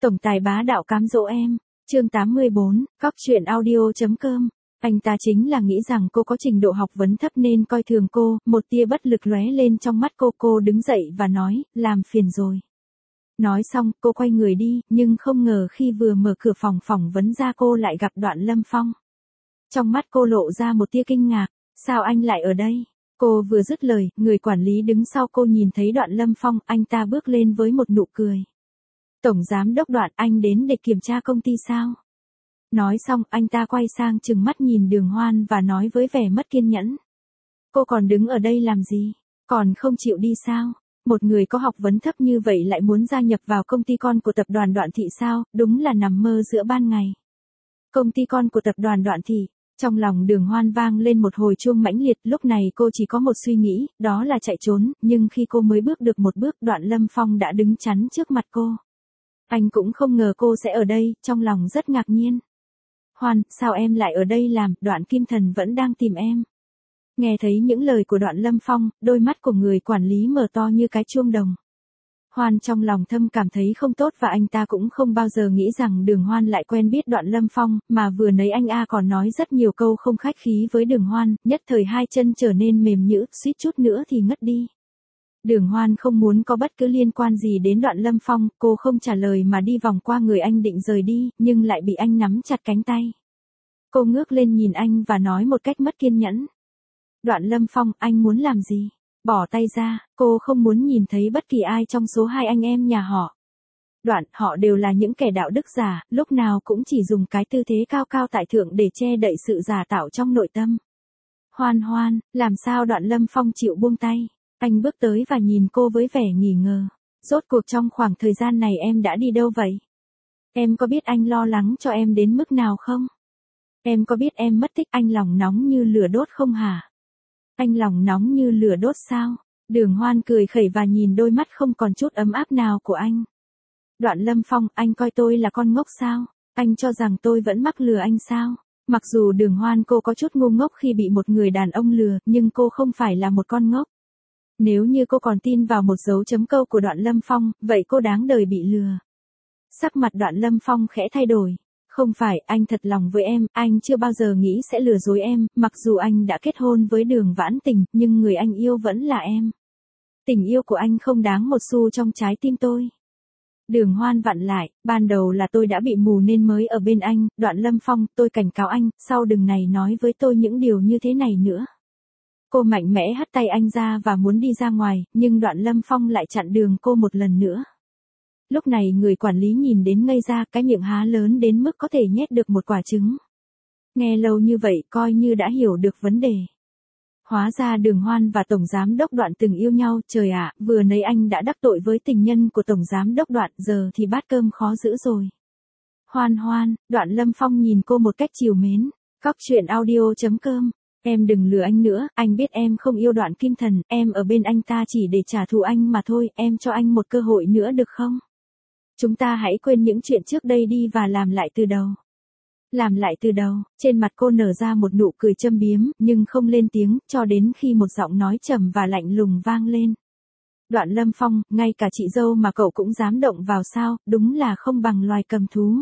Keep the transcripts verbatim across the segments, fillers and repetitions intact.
Tổng tài bá đạo cám dỗ em. Chương tám mươi bốn, Cóc truyện audio.com. Anh ta chính là nghĩ rằng cô có trình độ học vấn thấp nên coi thường cô, một tia bất lực lóe lên trong mắt cô. Cô đứng dậy và nói, làm phiền rồi. Nói xong, cô quay người đi, nhưng không ngờ khi vừa mở cửa phòng phỏng vấn ra cô lại gặp Đoạn Lâm Phong. Trong mắt cô lộ ra một tia kinh ngạc, sao anh lại ở đây? Cô vừa dứt lời, người quản lý đứng sau cô nhìn thấy Đoạn Lâm Phong, anh ta bước lên với một nụ cười. Tổng giám đốc Đoạn, anh đến để kiểm tra công ty sao? Nói xong, anh ta quay sang trừng mắt nhìn Đường Hoan và nói với vẻ mất kiên nhẫn. Cô còn đứng ở đây làm gì? Còn không chịu đi sao? Một người có học vấn thấp như vậy lại muốn gia nhập vào công ty con của tập đoàn Đoạn Thị sao? Đúng là nằm mơ giữa ban ngày. Công ty con của tập đoàn Đoạn Thị. Trong lòng Đường Hoan vang lên một hồi chuông mãnh liệt, lúc này cô chỉ có một suy nghĩ, đó là chạy trốn, nhưng khi cô mới bước được một bước, Đoạn Lâm Phong đã đứng chắn trước mặt cô. Anh cũng không ngờ cô sẽ ở đây, trong lòng rất ngạc nhiên. Hoan, sao em lại ở đây làm, Đoạn Kim Thần vẫn đang tìm em. Nghe thấy những lời của Đoạn Lâm Phong, đôi mắt của người quản lý mở to như cái chuông đồng. Hoan trong lòng thâm cảm thấy không tốt và anh ta cũng không bao giờ nghĩ rằng Đường Hoan lại quen biết Đoạn Lâm Phong, mà vừa nãy anh A còn nói rất nhiều câu không khách khí với Đường Hoan, nhất thời hai chân trở nên mềm nhũn, suýt chút nữa thì ngất đi. Đường Hoan không muốn có bất cứ liên quan gì đến Đoạn Lâm Phong, cô không trả lời mà đi vòng qua người anh định rời đi, nhưng lại bị anh nắm chặt cánh tay. Cô ngước lên nhìn anh và nói một cách mất kiên nhẫn. Đoạn Lâm Phong, anh muốn làm gì? Bỏ tay ra, cô không muốn nhìn thấy bất kỳ ai trong số hai anh em nhà họ. Đoạn, họ đều là những kẻ đạo đức giả, lúc nào cũng chỉ dùng cái tư thế cao cao tại thượng để che đậy sự giả tạo trong nội tâm. Hoan Hoan, làm sao Đoạn Lâm Phong chịu buông tay? Anh bước tới và nhìn cô với vẻ nghi ngờ. Rốt cuộc trong khoảng thời gian này em đã đi đâu vậy? Em có biết anh lo lắng cho em đến mức nào không? Em có biết em mất tích anh lòng nóng như lửa đốt không hả? Anh lòng nóng như lửa đốt sao? Đường Hoan cười khẩy và nhìn đôi mắt không còn chút ấm áp nào của anh. Đoạn Lâm Phong, anh coi tôi là con ngốc sao? Anh cho rằng tôi vẫn mắc lừa anh sao? Mặc dù Đường Hoan cô có chút ngu ngốc khi bị một người đàn ông lừa, nhưng cô không phải là một con ngốc. Nếu như cô còn tin vào một dấu chấm câu của Đoạn Lâm Phong, vậy cô đáng đời bị lừa. Sắc mặt Đoạn Lâm Phong khẽ thay đổi. Không phải, anh thật lòng với em, anh chưa bao giờ nghĩ sẽ lừa dối em, mặc dù anh đã kết hôn với Đường Vãn Tình, nhưng người anh yêu vẫn là em. Tình yêu của anh không đáng một xu trong trái tim tôi. Đường Hoan vặn lại, ban đầu là tôi đã bị mù nên mới ở bên anh, Đoạn Lâm Phong, tôi cảnh cáo anh, sau đừng này nói với tôi những điều như thế này nữa. Cô mạnh mẽ hất tay anh ra và muốn đi ra ngoài, nhưng Đoạn Lâm Phong lại chặn đường cô một lần nữa. Lúc này người quản lý nhìn đến ngây ra, cái miệng há lớn đến mức có thể nhét được một quả trứng. Nghe lâu như vậy coi như đã hiểu được vấn đề. Hóa ra Đường Hoan và Tổng Giám đốc Đoạn từng yêu nhau, trời ạ, vừa nãy anh đã đắc tội với tình nhân của Tổng Giám đốc Đoạn, giờ thì bát cơm khó giữ rồi. Hoan Hoan, Đoạn Lâm Phong nhìn cô một cách trìu mến. Cóc truyện audio.com. Em đừng lừa anh nữa, anh biết em không yêu Đoạn Kim Thần, em ở bên anh ta chỉ để trả thù anh mà thôi, em cho anh một cơ hội nữa được không? Chúng ta hãy quên những chuyện trước đây đi và làm lại từ đầu. Làm lại từ đầu, trên mặt cô nở ra một nụ cười châm biếm, nhưng không lên tiếng, cho đến khi một giọng nói trầm và lạnh lùng vang lên. Đoạn Lâm Phong, ngay cả chị dâu mà cậu cũng dám động vào sao, đúng là không bằng loài cầm thú.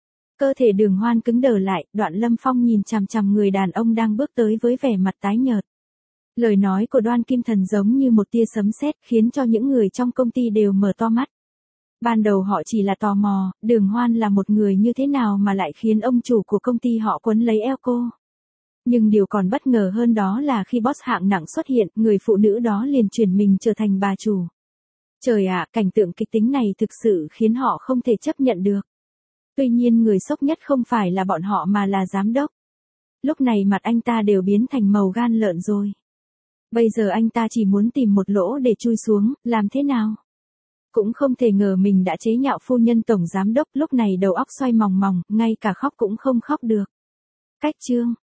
Cơ thể Đường Hoan cứng đờ lại, Đoạn Lâm Phong nhìn chằm chằm người đàn ông đang bước tới với vẻ mặt tái nhợt. Lời nói của Đoạn Kim Thần giống như một tia sấm sét khiến cho những người trong công ty đều mở to mắt. Ban đầu họ chỉ là tò mò, Đường Hoan là một người như thế nào mà lại khiến ông chủ của công ty họ quấn lấy eo cô. Nhưng điều còn bất ngờ hơn đó là khi boss hạng nặng xuất hiện, người phụ nữ đó liền chuyển mình trở thành bà chủ. Trời ạ, cảnh tượng kịch tính này thực sự khiến họ không thể chấp nhận được. Tuy nhiên người sốc nhất không phải là bọn họ mà là giám đốc. Lúc này mặt anh ta đều biến thành màu gan lợn rồi. Bây giờ anh ta chỉ muốn tìm một lỗ để chui xuống, làm thế nào? Cũng không thể ngờ mình đã chế nhạo phu nhân tổng giám đốc, lúc này đầu óc xoay mòng mòng, ngay cả khóc cũng không khóc được. Cách chương